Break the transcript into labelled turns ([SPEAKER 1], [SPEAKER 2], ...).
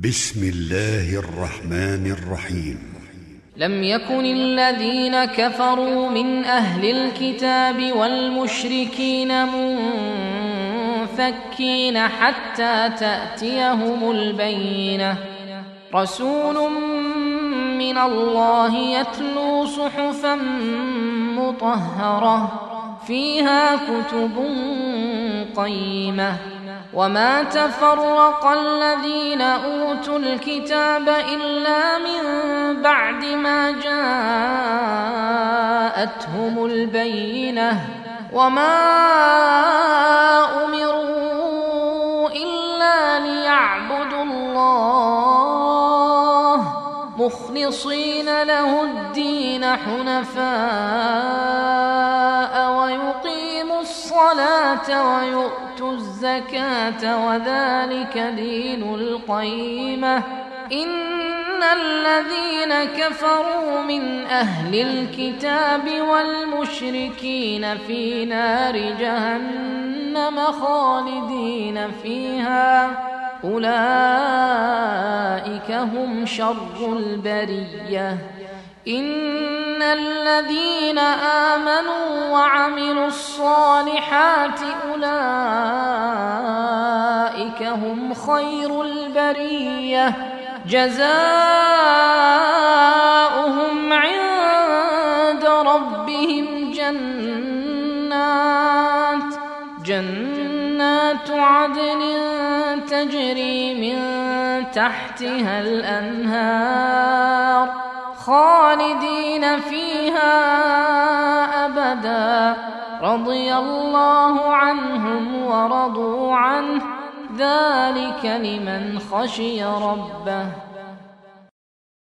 [SPEAKER 1] بسم الله الرحمن الرحيم.
[SPEAKER 2] لم يكن الذين كفروا من أهل الكتاب والمشركين منفكين حتى تأتيهم البينة. رسول من الله يتلو صحفا مطهرة فيها كتب قيمة. وما تفرق الذين أوتوا الكتاب إلا من بعد ما جاءتهم البينة. وما أمروا إلا ليعبدوا الله مخلصين له الدين حنفاء ويقيموا الصلاة ويؤتوا الزكاة وذلك دين القيمة. إن الذين كفروا من أهل الكتاب والمشركين في نار جهنم خالدين فيها أولئك هم شر البرية. إن الذين آمنوا وعملوا الصالحات أولئك هم خير البرية. جزاؤهم عند ربهم جنات عدن تجري من تحتها الأنهار خالدين فيها أبدا رضي الله عنهم ورضوا عنه ذلك لمن خشي ربه.